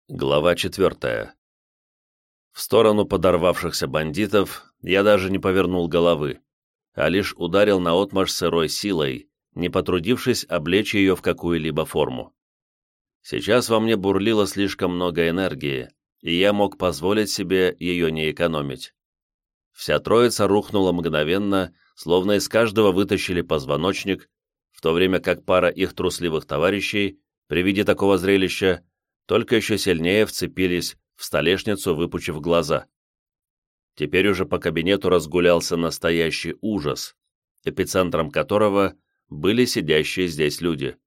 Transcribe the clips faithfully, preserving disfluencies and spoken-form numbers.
Глава четвертая. В сторону подорвавшихся бандитов я даже не повернул головы, а лишь ударил наотмашь сырой силой, не потрудившись облечь ее в какую-либо форму. Сейчас во мне бурлило слишком много энергии, и я мог позволить себе ее не экономить. Вся троица рухнула мгновенно, словно из каждого вытащили позвоночник, в то время как пара их трусливых товарищей, при виде такого зрелища, только еще сильнее вцепились в столешницу, выпучив глаза. Теперь уже по кабинету разгулялся настоящий ужас, эпицентром которого были сидящие здесь люди.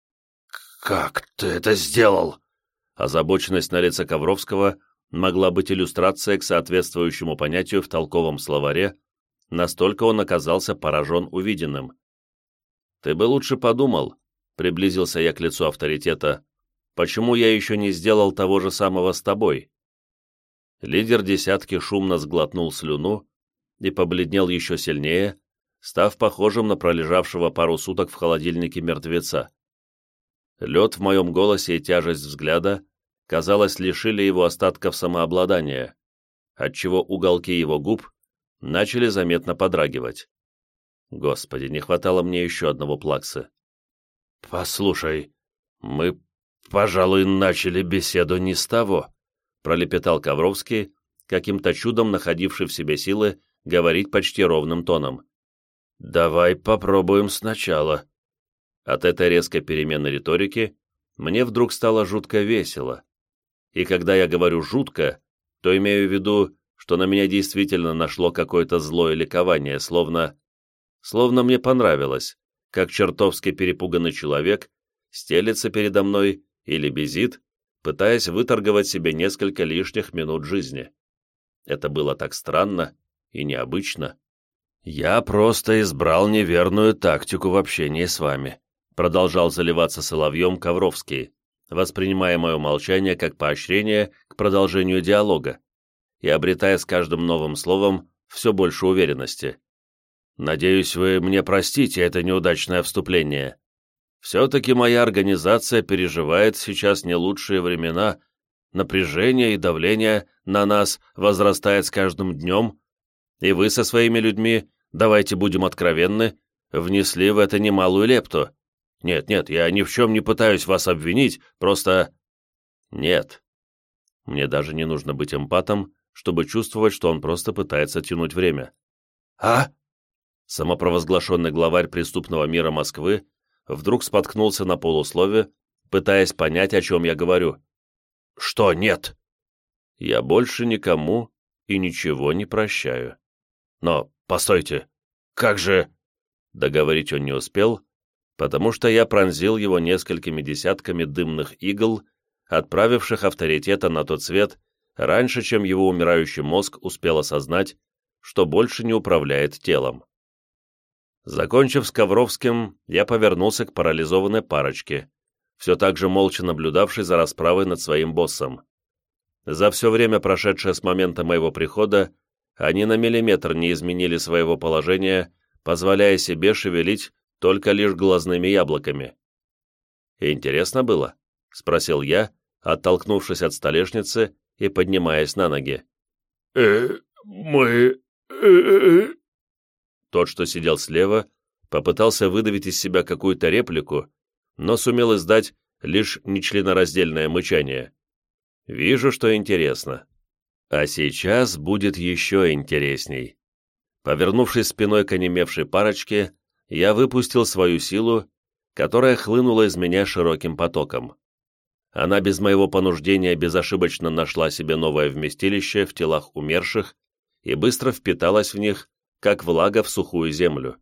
«Как ты это сделал?» Озабоченность на лице Ковровского могла быть иллюстрацией к соответствующему понятию в толковом словаре, настолько он оказался поражен увиденным. «Ты бы лучше подумал», — приблизился я к лицу авторитета, «почему я еще не сделал того же самого с тобой?» Лидер десятки шумно сглотнул слюну и побледнел еще сильнее, став похожим на пролежавшего пару суток в холодильнике мертвеца. Лед в моем голосе и тяжесть взгляда, казалось, лишили его остатков самообладания, отчего уголки его губ начали заметно подрагивать. Господи, не хватало мне еще одного плаксы. «Послушай, мы, пожалуй, начали беседу не с того», пролепетал Ковровский, каким-то чудом находивший в себе силы говорить почти ровным тоном. «Давай попробуем сначала». От этой резкой перемены риторики мне вдруг стало жутко весело. И когда я говорю «жутко», то имею в виду, что на меня действительно нашло какое-то злое ликование, словно... Словно мне понравилось, как чертовски перепуганный человек стелется передо мной или безит, пытаясь выторговать себе несколько лишних минут жизни. Это было так странно и необычно. «Я просто избрал неверную тактику в общении с вами», продолжал заливаться соловьем Ковровский, воспринимая мое молчание как поощрение к продолжению диалога и обретая с каждым новым словом все больше уверенности. «Надеюсь, вы мне простите это неудачное вступление. Все-таки моя организация переживает сейчас не лучшие времена, напряжение и давление на нас возрастает с каждым днем, и вы со своими людьми, давайте будем откровенны, внесли в это немалую лепту. Нет-нет, я ни в чем не пытаюсь вас обвинить, просто... Нет. Мне даже не нужно быть эмпатом, чтобы чувствовать, что он просто пытается тянуть время. «А?» Самопровозглашенный главарь преступного мира Москвы вдруг споткнулся на полуслове, пытаясь понять, о чем я говорю. «Что нет?» «Я больше никому и ничего не прощаю». «Но, постойте, как же...» Договорить он не успел, потому что я пронзил его несколькими десятками дымных игл, отправивших авторитета на тот свет раньше, чем его умирающий мозг успел осознать, что больше не управляет телом. Закончив с Ковровским, я повернулся к парализованной парочке, все так же молча наблюдавшей за расправой над своим боссом. За все время, прошедшее с момента моего прихода, они на миллиметр не изменили своего положения, позволяя себе шевелить только лишь глазными яблоками. «Интересно было?» — спросил я, оттолкнувшись от столешницы и поднимаясь на ноги. «Э, мы... э...» Тот, что сидел слева, попытался выдавить из себя какую-то реплику, но сумел издать лишь нечленораздельное мычание. «Вижу, что интересно. А сейчас будет еще интересней». Повернувшись спиной к онемевшей парочке, я выпустил свою силу, которая хлынула из меня широким потоком. Она без моего понуждения безошибочно нашла себе новое вместилище в телах умерших и быстро впиталась в них, как влага в сухую землю.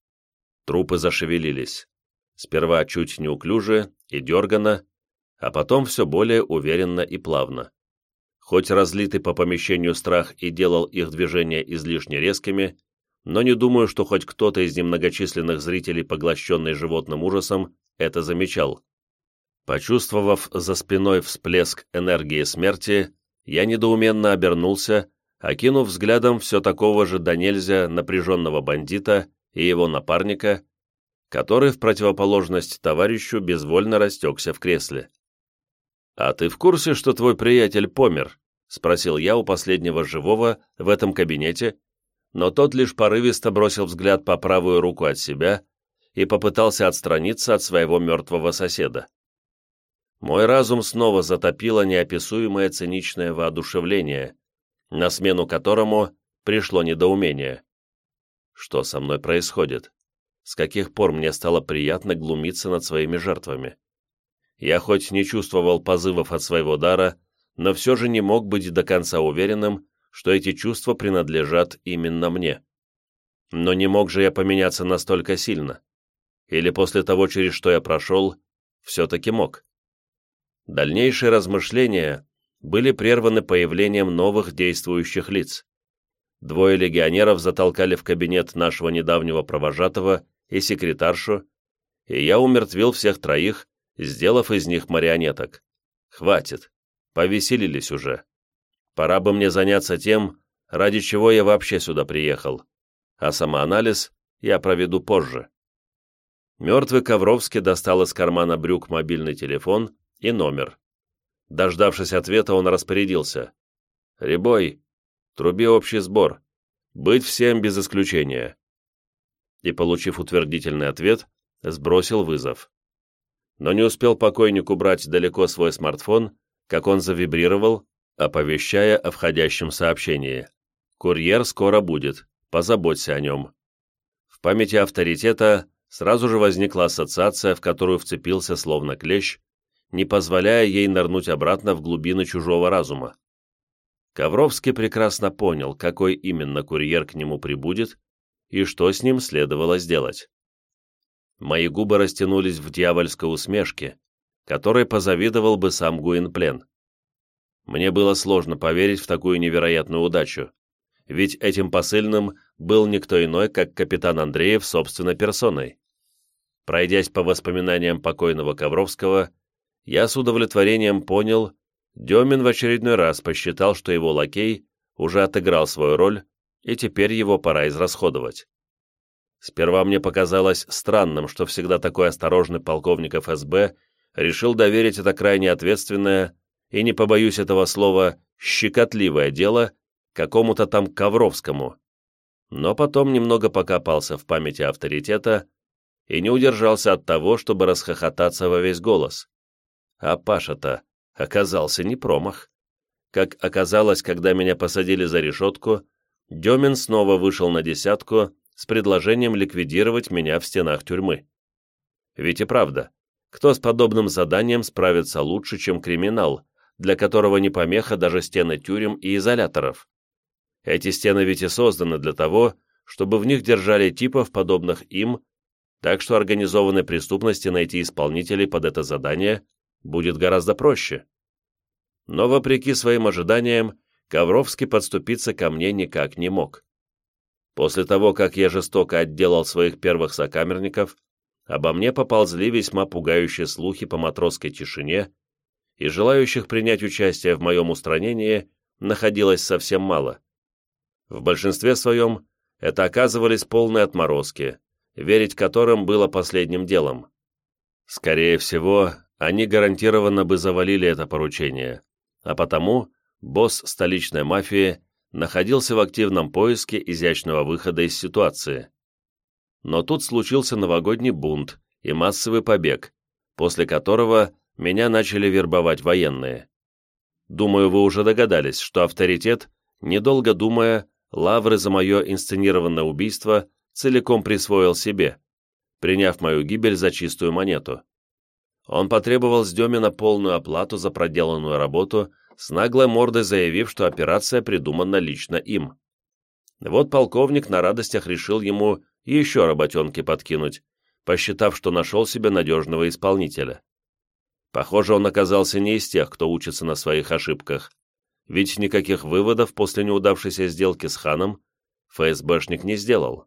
Трупы зашевелились. Сперва чуть неуклюже и дерганно, а потом все более уверенно и плавно. Хоть разлитый по помещению страх и делал их движения излишне резкими, но не думаю, что хоть кто-то из немногочисленных зрителей, поглощенный животным ужасом, это замечал. Почувствовав за спиной всплеск энергии смерти, я недоуменно обернулся, окинув взглядом все такого же до нельзя напряженного бандита и его напарника, который в противоположность товарищу безвольно растекся в кресле. «А ты в курсе, что твой приятель помер?» — спросил я у последнего живого в этом кабинете, но тот лишь порывисто бросил взгляд по правую руку от себя и попытался отстраниться от своего мертвого соседа. Мой разум снова затопило неописуемое циничное воодушевление, на смену которому пришло недоумение. Что со мной происходит? С каких пор мне стало приятно глумиться над своими жертвами? Я хоть не чувствовал позывов от своего дара, но все же не мог быть до конца уверенным, что эти чувства принадлежат именно мне. Но не мог же я поменяться настолько сильно. Или после того, через что я прошел, все-таки мог. Дальнейшие размышления были прерваны появлением новых действующих лиц. Двое легионеров затолкали в кабинет нашего недавнего провожатого и секретаршу, и я умертвил всех троих, сделав из них марионеток. Хватит, повеселились уже. Пора бы мне заняться тем, ради чего я вообще сюда приехал, а самоанализ я проведу позже. Мертвый Ковровский достал из кармана брюк мобильный телефон и номер. Дождавшись ответа, он распорядился. «Рябой, труби общий сбор. Быть всем без исключения». И, получив утвердительный ответ, сбросил вызов. Но не успел покойник убрать далеко свой смартфон, как он завибрировал, оповещая о входящем сообщении. «Курьер скоро будет, позаботься о нем». В памяти авторитета сразу же возникла ассоциация, в которую вцепился словно клещ, не позволяя ей нырнуть обратно в глубины чужого разума. Ковровский прекрасно понял, какой именно курьер к нему прибудет и что с ним следовало сделать. Мои губы растянулись в дьявольской усмешке, которой позавидовал бы сам Гуинплен. Мне было сложно поверить в такую невероятную удачу, ведь этим посыльным был никто иной, как капитан Андреев собственной персоной. Пройдясь по воспоминаниям покойного Ковровского, я с удовлетворением понял, Демин в очередной раз посчитал, что его лакей уже отыграл свою роль, и теперь его пора израсходовать. Сперва мне показалось странным, что всегда такой осторожный полковник эф эс бэ решил доверить это крайне ответственное и, не побоюсь этого слова, щекотливое дело какому-то там Ковровскому. Но потом немного покопался в памяти авторитета и не удержался от того, чтобы расхохотаться во весь голос. А Паша-то оказался не промах. Как оказалось, когда меня посадили за решетку, Демин снова вышел на десятку с предложением ликвидировать меня в стенах тюрьмы. Ведь и правда, кто с подобным заданием справится лучше, чем криминал, для которого не помеха даже стены тюрем и изоляторов? Эти стены ведь и созданы для того, чтобы в них держали типов, подобных им, так что организованной преступности найти исполнителей под это задание будет гораздо проще. Но, вопреки своим ожиданиям, Ковровский подступиться ко мне никак не мог. После того, как я жестоко отделал своих первых сокамерников, обо мне поползли весьма пугающие слухи по матросской тишине, и желающих принять участие в моем устранении находилось совсем мало. В большинстве своем это оказывались полные отморозки, верить которым было последним делом. Скорее всего, они гарантированно бы завалили это поручение, а потому босс столичной мафии находился в активном поиске изящного выхода из ситуации. Но тут случился новогодний бунт и массовый побег, после которого меня начали вербовать военные. Думаю, вы уже догадались, что авторитет, недолго думая, лавры за мое инсценированное убийство целиком присвоил себе, приняв мою гибель за чистую монету. Он потребовал с Демина полную оплату за проделанную работу, с наглой мордой заявив, что операция придумана лично им. Вот полковник на радостях решил ему еще работенки подкинуть, посчитав, что нашел себе надежного исполнителя. Похоже, он оказался не из тех, кто учится на своих ошибках, ведь никаких выводов после неудавшейся сделки с ханом эф эс бэшник не сделал.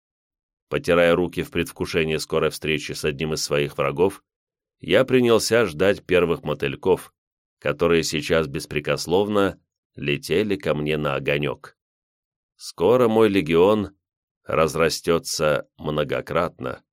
Потирая руки в предвкушении скорой встречи с одним из своих врагов, я принялся ждать первых мотыльков, которые сейчас беспрекословно летели ко мне на огонек. Скоро мой легион разрастется многократно.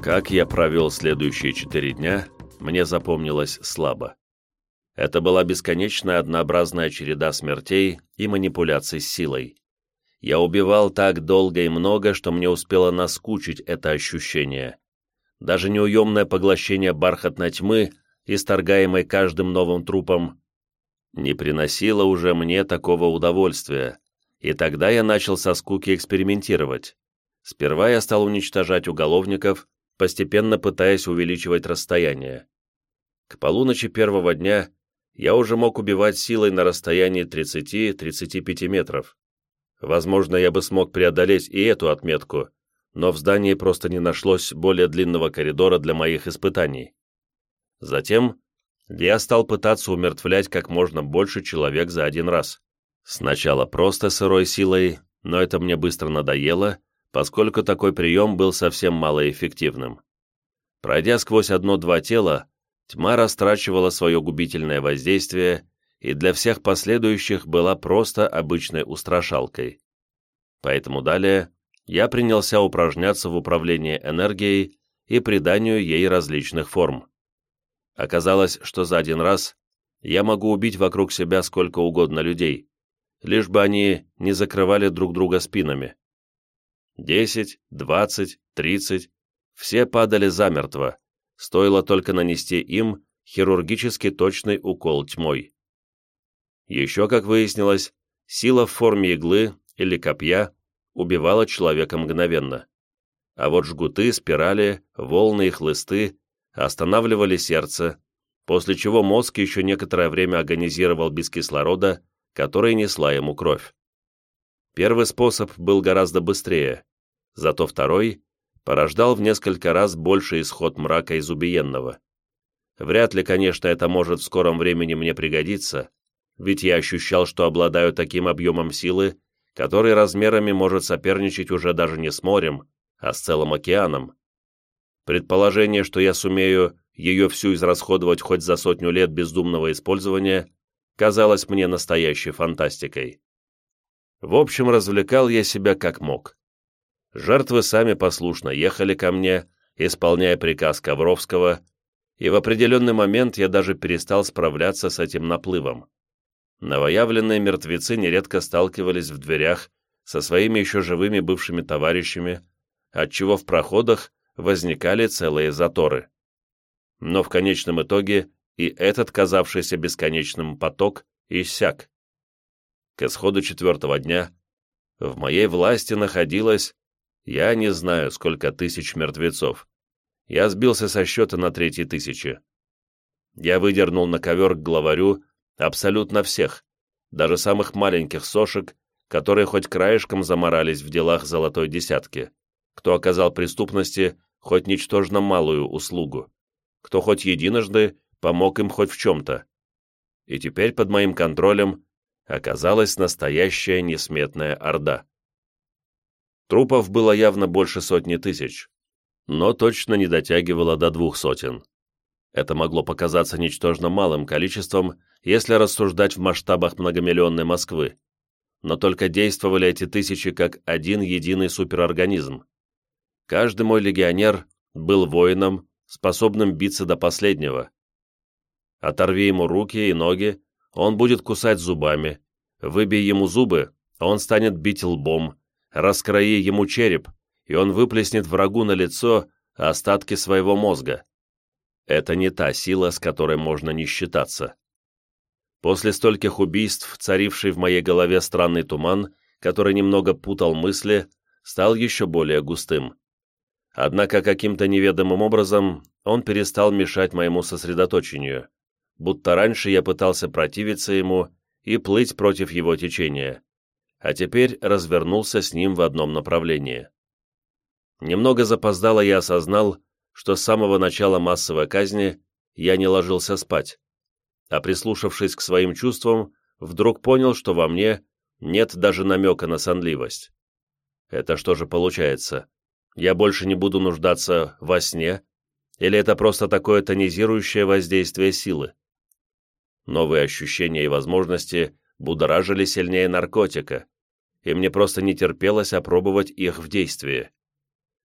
Как я провел следующие четыре дня, мне запомнилось слабо. Это была бесконечная однообразная череда смертей и манипуляций с силой. Я убивал так долго и много, что мне успело наскучить это ощущение. Даже неуемное поглощение бархатной тьмы, исторгаемой каждым новым трупом, не приносило уже мне такого удовольствия, и тогда я начал со скуки экспериментировать. Сперва я стал уничтожать уголовников, постепенно пытаясь увеличивать расстояние. К полуночи первого дня я уже мог убивать силой на расстоянии тридцати-тридцати пяти метров. Возможно, я бы смог преодолеть и эту отметку, но в здании просто не нашлось более длинного коридора для моих испытаний. Затем я стал пытаться умертвлять как можно больше человек за один раз. Сначала просто сырой силой, но это мне быстро надоело, поскольку такой прием был совсем малоэффективным. Пройдя сквозь одно-два тела, тьма растрачивала свое губительное воздействие и для всех последующих была просто обычной устрашалкой. Поэтому далее я принялся упражняться в управлении энергией и приданию ей различных форм. Оказалось, что за один раз я могу убить вокруг себя сколько угодно людей, лишь бы они не закрывали друг друга спинами. Десять, двадцать, тридцать — все падали замертво, стоило только нанести им хирургически точный укол тьмой. Еще, как выяснилось, сила в форме иглы или копья убивала человека мгновенно. А вот жгуты, спирали, волны и хлысты останавливали сердце, после чего мозг еще некоторое время агонизировал без кислорода, который несла ему кровь. Первый способ был гораздо быстрее, зато второй порождал в несколько раз больший исход мрака из убиенного. Вряд ли, конечно, это может в скором времени мне пригодиться, ведь я ощущал, что обладаю таким объемом силы, который размерами может соперничать уже даже не с морем, а с целым океаном. Предположение, что я сумею ее всю израсходовать хоть за сотню лет бездумного использования, казалось мне настоящей фантастикой. В общем, развлекал я себя как мог. Жертвы сами послушно ехали ко мне, исполняя приказ Ковровского, и в определенный момент я даже перестал справляться с этим наплывом. Новоявленные мертвецы нередко сталкивались в дверях со своими еще живыми бывшими товарищами, отчего в проходах возникали целые заторы. Но в конечном итоге и этот казавшийся бесконечным поток иссяк. К исходу четвертого дня в моей власти находилось, я не знаю, сколько тысяч мертвецов. Я сбился со счета на третьей тысячи. Я выдернул на ковер к главарю абсолютно всех, даже самых маленьких сошек, которые хоть краешком заморались в делах золотой десятки, кто оказал преступности хоть ничтожно малую услугу, кто хоть единожды помог им хоть в чем-то. И теперь под моим контролем оказалась настоящая несметная орда. Трупов было явно больше сотни тысяч, но точно не дотягивало до двух сотен. Это могло показаться ничтожно малым количеством, если рассуждать в масштабах многомиллионной Москвы, но только действовали эти тысячи как один единый суперорганизм. Каждый мой легионер был воином, способным биться до последнего. Оторви ему руки и ноги, он будет кусать зубами, выбей ему зубы, он станет бить лбом, раскрои ему череп, и он выплеснет врагу на лицо остатки своего мозга. Это не та сила, с которой можно не считаться. После стольких убийств, царивший в моей голове странный туман, который немного путал мысли, стал еще более густым. Однако каким-то неведомым образом он перестал мешать моему сосредоточению, будто раньше я пытался противиться ему и плыть против его течения, а теперь развернулся с ним в одном направлении. Немного запоздало я осознал, что с самого начала массовой казни я не ложился спать, а прислушавшись к своим чувствам, вдруг понял, что во мне нет даже намека на сонливость. Это что же получается? Я больше не буду нуждаться во сне? Или это просто такое тонизирующее воздействие силы? Новые ощущения и возможности будоражили сильнее наркотика, и мне просто не терпелось опробовать их в действии.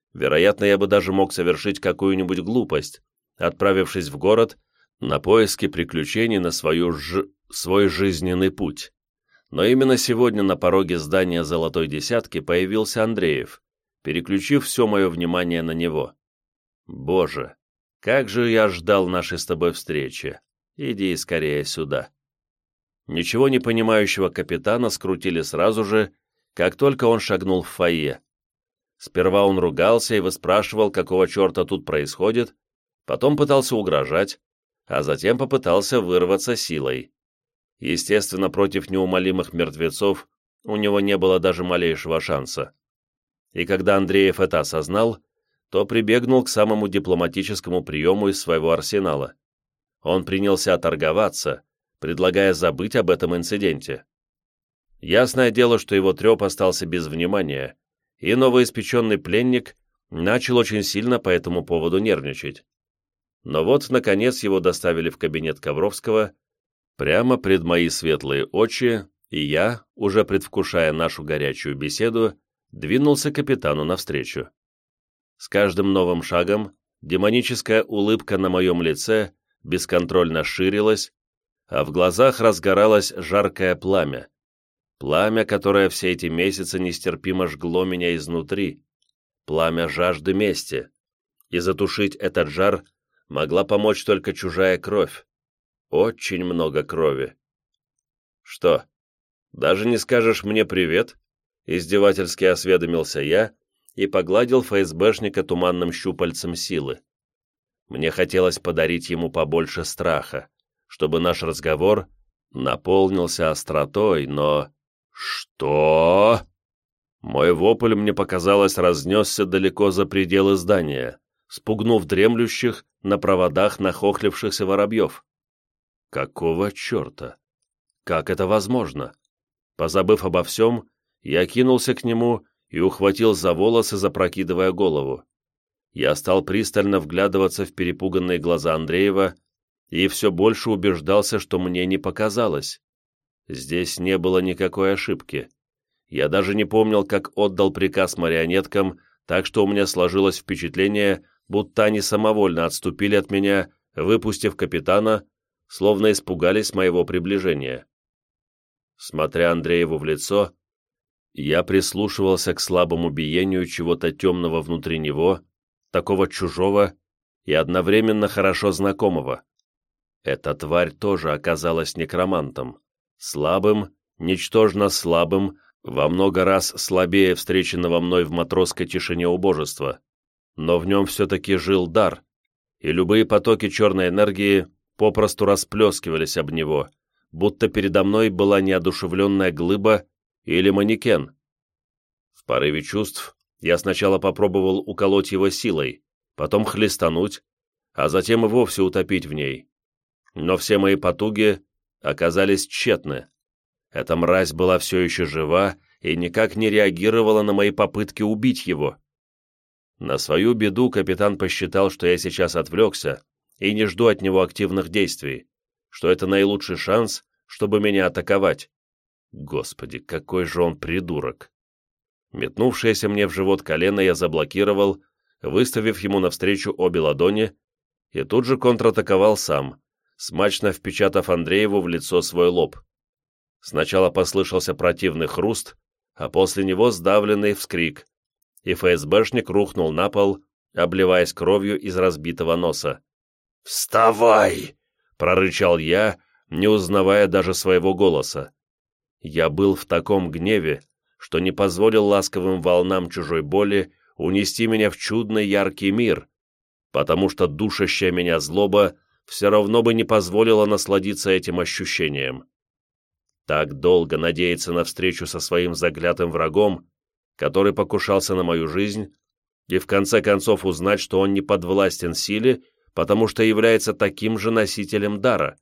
Вероятно, я бы даже мог совершить какую-нибудь глупость, отправившись в город на поиски приключений на свою ж... свой жизненный путь. Но именно сегодня на пороге здания «Золотой десятки» появился Андреев, переключив все мое внимание на него. «Боже, как же я ждал нашей с тобой встречи! Иди скорее сюда!» Ничего не понимающего капитана скрутили сразу же, как только он шагнул в фойе. Сперва он ругался и выспрашивал, какого черта тут происходит, потом пытался угрожать, а затем попытался вырваться силой. Естественно, против неумолимых мертвецов у него не было даже малейшего шанса. И когда Андреев это осознал, то прибегнул к самому дипломатическому приему из своего арсенала. Он принялся торговаться, предлагая забыть об этом инциденте. Ясное дело, что его треп остался без внимания, и новоиспеченный пленник начал очень сильно по этому поводу нервничать. Но вот, наконец, его доставили в кабинет Ковровского, прямо пред мои светлые очи, и я, уже предвкушая нашу горячую беседу, двинулся капитану навстречу. С каждым новым шагом демоническая улыбка на моем лице бесконтрольно ширилась, а в глазах разгоралось жаркое пламя. Пламя, которое все эти месяцы нестерпимо жгло меня изнутри. Пламя жажды мести. И затушить этот жар могла помочь только чужая кровь. Очень много крови. «Что, даже не скажешь мне привет?» Издевательски осведомился я и погладил ФСБшника туманным щупальцем силы. Мне хотелось подарить ему побольше страха, чтобы наш разговор наполнился остротой, но... «Что?» Мой вопль, мне показалось, разнесся далеко за пределы здания, спугнув дремлющих на проводах нахохлившихся воробьев. Какого черта? Как это возможно? Позабыв обо всем, я кинулся к нему и ухватил за волосы, запрокидывая голову. Я стал пристально вглядываться в перепуганные глаза Андреева и все больше убеждался, что мне не показалось. Здесь не было никакой ошибки. Я даже не помнил, как отдал приказ марионеткам, так что у меня сложилось впечатление, будто они самовольно отступили от меня, выпустив капитана, словно испугались моего приближения. Смотря Андрееву в лицо, я прислушивался к слабому биению чего-то темного внутри него, такого чужого и одновременно хорошо знакомого. Эта тварь тоже оказалась некромантом. Слабым, ничтожно слабым, во много раз слабее встреченного мной в матросской тишине убожества. Но в нем все-таки жил дар, и любые потоки черной энергии попросту расплескивались об него, будто передо мной была неодушевленная глыба или манекен. В порыве чувств я сначала попробовал уколоть его силой, потом хлестануть, а затем и вовсе утопить в ней. Но все мои потуги оказались тщетны. Эта мразь была все еще жива и никак не реагировала на мои попытки убить его. На свою беду капитан посчитал, что я сейчас отвлекся и не жду от него активных действий, что это наилучший шанс, чтобы меня атаковать. Господи, какой же он придурок! Метнувшееся мне в живот колено я заблокировал, выставив ему навстречу обе ладони, и тут же контратаковал сам, смачно впечатав Андрееву в лицо свой лоб. Сначала послышался противный хруст, а после него сдавленный вскрик, и ФСБшник рухнул на пол, обливаясь кровью из разбитого носа. «Вставай!» — прорычал я, не узнавая даже своего голоса. Я был в таком гневе, что не позволил ласковым волнам чужой боли унести меня в чудный яркий мир, потому что душащая меня злоба все равно бы не позволила насладиться этим ощущением. Так долго надеяться на встречу со своим заклятым врагом, который покушался на мою жизнь, и в конце концов узнать, что он не подвластен силе, потому что является таким же носителем дара.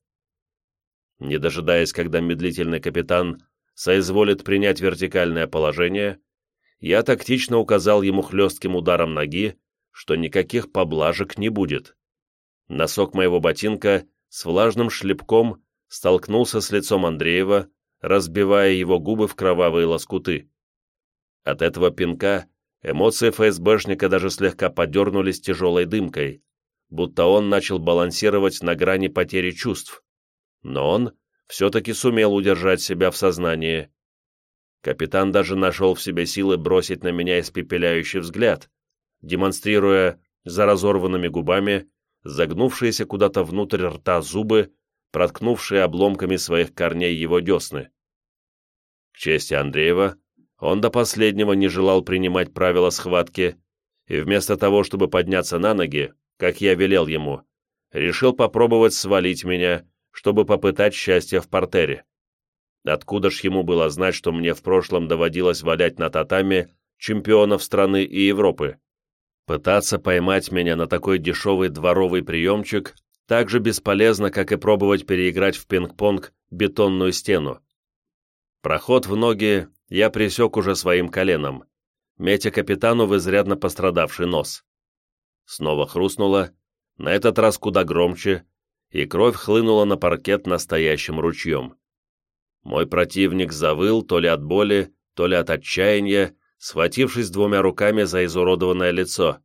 Не дожидаясь, когда медлительный капитан соизволит принять вертикальное положение, я тактично указал ему хлестким ударом ноги, что никаких поблажек не будет. Носок моего ботинка с влажным шлепком столкнулся с лицом Андреева, разбивая его губы в кровавые лоскуты. От этого пинка Эмоции ФСБшника даже слегка подернулись тяжелой дымкой, будто он начал балансировать на грани потери чувств. Но он все-таки сумел удержать себя в сознании. Капитан даже нашел в себе силы бросить на меня испепеляющий взгляд, демонстрируя за разорванными губами загнувшиеся куда-то внутрь рта зубы, проткнувшие обломками своих корней его десны. К чести Андреева, он до последнего не желал принимать правила схватки, и вместо того, чтобы подняться на ноги, как я велел ему, решил попробовать свалить меня, чтобы попытать счастье в партере. Откуда ж ему было знать, что мне в прошлом доводилось валять на татами чемпионов страны и Европы? Пытаться поймать меня на такой дешевый дворовый приемчик так же бесполезно, как и пробовать переиграть в пинг-понг бетонную стену. Проход в ноги я пресек уже своим коленом, метя капитану в изрядно пострадавший нос. Снова хрустнуло, на этот раз куда громче, и кровь хлынула на паркет настоящим ручьем. Мой противник завыл то ли от боли, то ли от отчаяния, схватившись двумя руками за изуродованное лицо.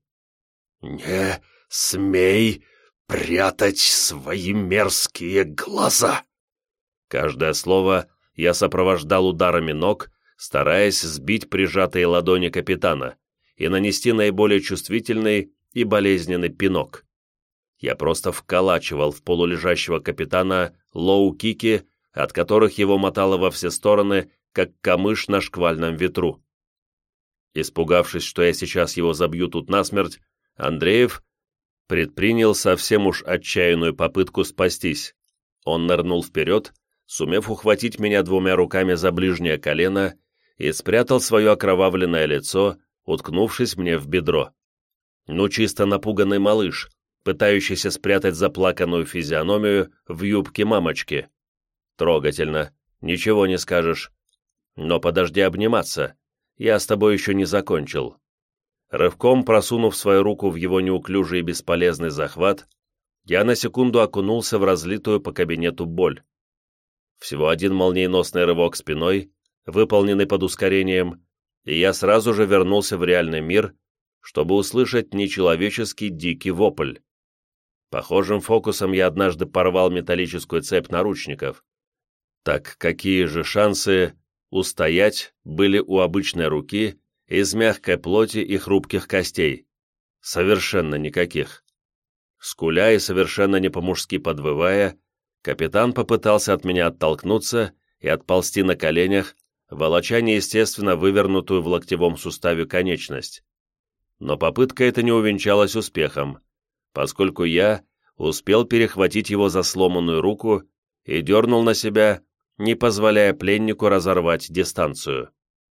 «Не смей прятать свои мерзкие глаза!» Каждое слово я сопровождал ударами ног, стараясь сбить прижатые ладони капитана и нанести наиболее чувствительный и болезненный пинок. Я просто вколачивал в полулежащего капитана лоу-кики, от которых его мотало во все стороны, как камыш на шквальном ветру. Испугавшись, что я сейчас его забью тут насмерть, Андреев предпринял совсем уж отчаянную попытку спастись. Он нырнул вперед, сумев ухватить меня двумя руками за ближнее колено, и спрятал свое окровавленное лицо, уткнувшись мне в бедро. Ну, чисто напуганный малыш, пытающийся спрятать заплаканную физиономию в юбке мамочки. Трогательно, ничего не скажешь. Но подожди обниматься, я с тобой еще не закончил. Рывком просунув свою руку в его неуклюжий и бесполезный захват, я на секунду окунулся в разлитую по кабинету боль. Всего один молниеносный рывок спиной, выполненный под ускорением, и я сразу же вернулся в реальный мир, чтобы услышать нечеловеческий дикий вопль. Похожим фокусом я однажды порвал металлическую цепь наручников. Так какие же шансы устоять были у обычной руки из мягкой плоти и хрупких костей? Совершенно никаких. Скуля и совершенно не по-мужски подвывая, капитан попытался от меня оттолкнуться и отползти на коленях, волоча неестественно вывернутую в локтевом суставе конечность. Но попытка эта не увенчалась успехом, поскольку я успел перехватить его за сломанную руку и дернул на себя, не позволяя пленнику разорвать дистанцию.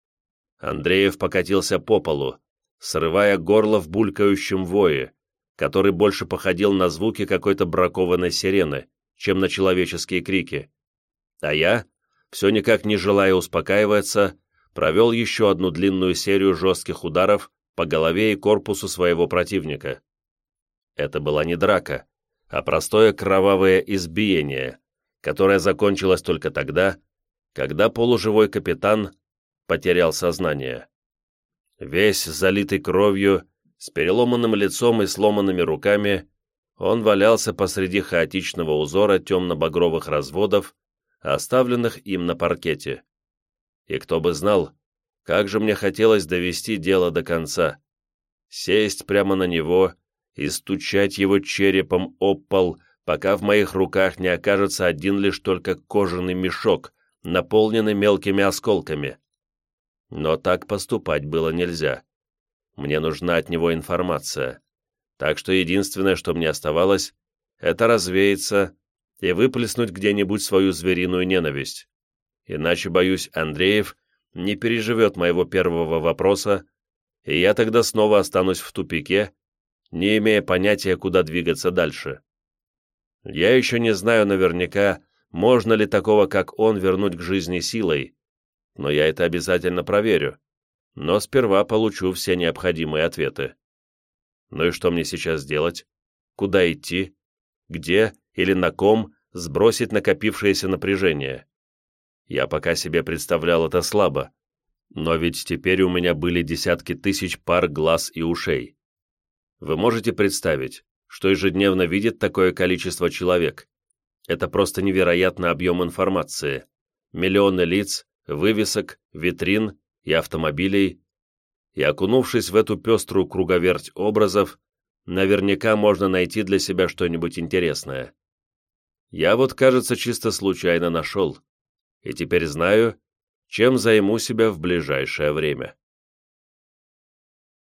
Андреев покатился по полу, срывая горло в булькающем вое, который больше походил на звуки какой-то бракованной сирены, чем на человеческие крики. А я, все никак не желая успокаиваться, провел еще одну длинную серию жестких ударов по голове и корпусу своего противника. Это была не драка, а простое кровавое избиение, которое закончилось только тогда, когда полуживой капитан потерял сознание. Весь залитый кровью, с переломанным лицом и сломанными руками, он валялся посреди хаотичного узора темно-багровых разводов, оставленных им на паркете. И кто бы знал, как же мне хотелось довести дело до конца, сесть прямо на него и стучать его черепом об пол, пока в моих руках не окажется один лишь только кожаный мешок, наполненный мелкими осколками. Но так поступать было нельзя. Мне нужна от него информация. Так что единственное, что мне оставалось, это развеяться и выплеснуть где-нибудь свою звериную ненависть. Иначе, боюсь, Андреев не переживет моего первого вопроса, и я тогда снова останусь в тупике, не имея понятия, куда двигаться дальше. Я еще не знаю наверняка, можно ли такого, как он, вернуть к жизни силой, но я это обязательно проверю, но сперва получу все необходимые ответы. Ну и что мне сейчас делать? Куда идти? Где или на ком сбросить накопившееся напряжение? Я пока себе представлял это слабо, Но ведь теперь у меня были десятки тысяч пар глаз и ушей. Вы можете представить, что ежедневно видит такое количество человек? Это просто невероятный объем информации. Миллионы лиц, вывесок, витрин и автомобилей. И окунувшись в эту пеструю круговерть образов, наверняка можно найти для себя что-нибудь интересное. Я вот, кажется, чисто случайно нашел. И теперь знаю, чем займу себя в ближайшее время.